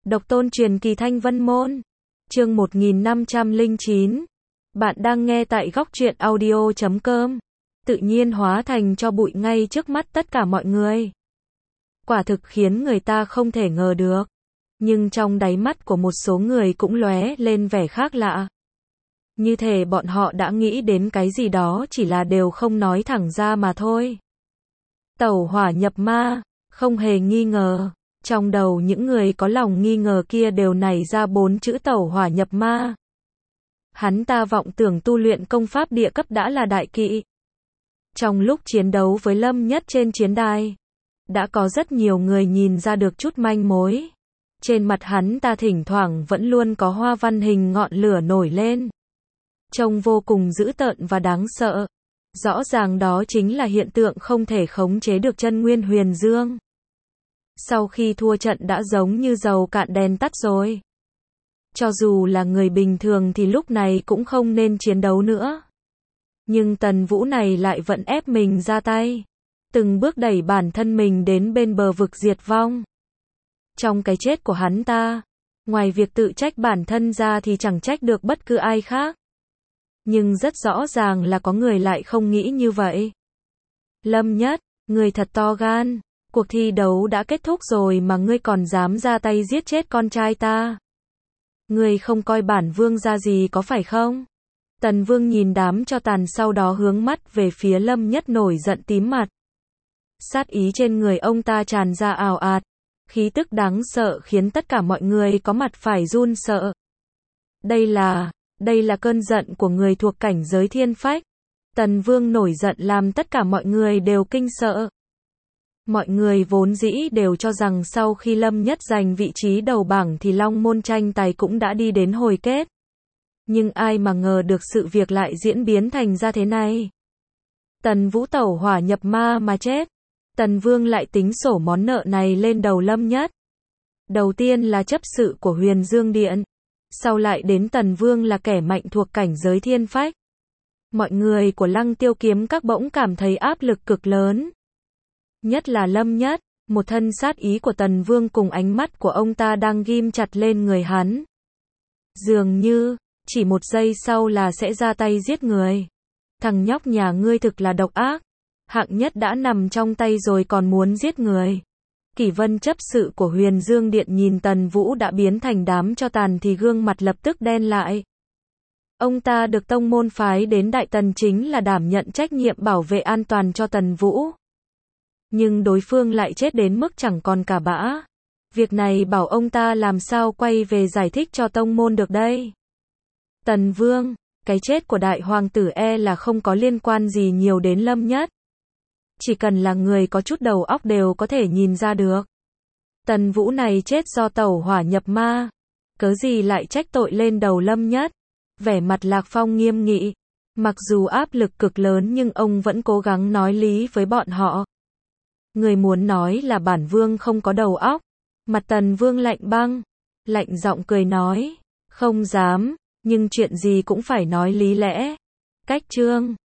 Độc tôn truyền kỳ Thanh Vân Môn. Chương 1509. Bạn đang nghe tại góc truyện audio.com. Tự nhiên hóa thành cho bụi ngay trước mắt tất cả mọi người. Quả thực khiến người ta không thể ngờ được. Nhưng trong đáy mắt của một số người cũng lóe lên vẻ khác lạ. Như thể bọn họ đã nghĩ đến cái gì đó, chỉ là đều không nói thẳng ra mà thôi. Tẩu hỏa nhập ma, không hề nghi ngờ. Trong đầu những người có lòng nghi ngờ kia đều nảy ra 4 chữ tẩu hỏa nhập ma. Hắn ta vọng tưởng tu luyện công pháp địa cấp đã là đại kỵ. Trong lúc chiến đấu với Lâm Nhất trên chiến đài, đã có rất nhiều người nhìn ra được chút manh mối. Trên mặt hắn ta thỉnh thoảng vẫn luôn có hoa văn hình ngọn lửa nổi lên. Trông vô cùng dữ tợn và đáng sợ. Rõ ràng đó chính là hiện tượng không thể khống chế được chân nguyên huyền dương. Sau khi thua trận đã giống như dầu cạn đèn tắt rồi. Cho dù là người bình thường thì lúc này cũng không nên chiến đấu nữa. Nhưng Tần Vũ này lại vẫn ép mình ra tay. Từng bước đẩy bản thân mình đến bên bờ vực diệt vong. Trong cái chết của hắn ta, ngoài việc tự trách bản thân ra thì chẳng trách được bất cứ ai khác. Nhưng rất rõ ràng là có người lại không nghĩ như vậy. Lâm Nhất, người thật to gan. Cuộc thi đấu đã kết thúc rồi mà ngươi còn dám ra tay giết chết con trai ta. Ngươi không coi bản vương ra gì có phải không? Tần Vương nhìn đám cho tàn sau đó hướng mắt về phía Lâm Nhất nổi giận tím mặt. Sát ý trên người ông ta tràn ra ào ạt. Khí tức đáng sợ khiến tất cả mọi người có mặt phải run sợ. Đây là cơn giận của người thuộc cảnh giới thiên phách. Tần Vương nổi giận làm tất cả mọi người đều kinh sợ. Mọi người vốn dĩ đều cho rằng sau khi Lâm Nhất giành vị trí đầu bảng thì Long Môn tranh tài cũng đã đi đến hồi kết. Nhưng ai mà ngờ được sự việc lại diễn biến thành ra thế này. Tần Vũ tẩu hỏa nhập ma mà chết. Tần Vương lại tính sổ món nợ này lên đầu Lâm Nhất. Đầu tiên là chấp sự của Huyền Dương Điện. Sau lại đến Tần Vương là kẻ mạnh thuộc cảnh giới thiên phách. Mọi người của Lăng Tiêu Kiếm Các bỗng cảm thấy áp lực cực lớn. Nhất là Lâm Nhất, một thân sát ý của Tần Vương cùng ánh mắt của ông ta đang ghim chặt lên người hắn. Dường như, chỉ một giây sau là sẽ ra tay giết người. Thằng nhóc nhà ngươi thực là độc ác. Hạng nhất đã nằm trong tay rồi còn muốn giết người. Kỷ Vân chấp sự của Huyền Dương Điện nhìn Tần Vũ đã biến thành đám tro tàn thì gương mặt lập tức đen lại. Ông ta được tông môn phái đến Đại Tần chính là đảm nhận trách nhiệm bảo vệ an toàn cho Tần Vũ. Nhưng đối phương lại chết đến mức chẳng còn cả bã. Việc này bảo ông ta làm sao quay về giải thích cho tông môn được đây. Tần Vương, cái chết của đại hoàng tử là không có liên quan gì nhiều đến Lâm Nhất. Chỉ cần là người có chút đầu óc đều có thể nhìn ra được. Tần Vũ này chết do tẩu hỏa nhập ma. Cớ gì lại trách tội lên đầu Lâm Nhất. Vẻ mặt Lạc Phong nghiêm nghị. Mặc dù áp lực cực lớn nhưng ông vẫn cố gắng nói lý với bọn họ. Người muốn nói là bản vương không có đầu óc. Mặt Tần Vương lạnh băng. Lạnh giọng cười nói. Không dám, nhưng chuyện gì cũng phải nói lý lẽ. Cách chương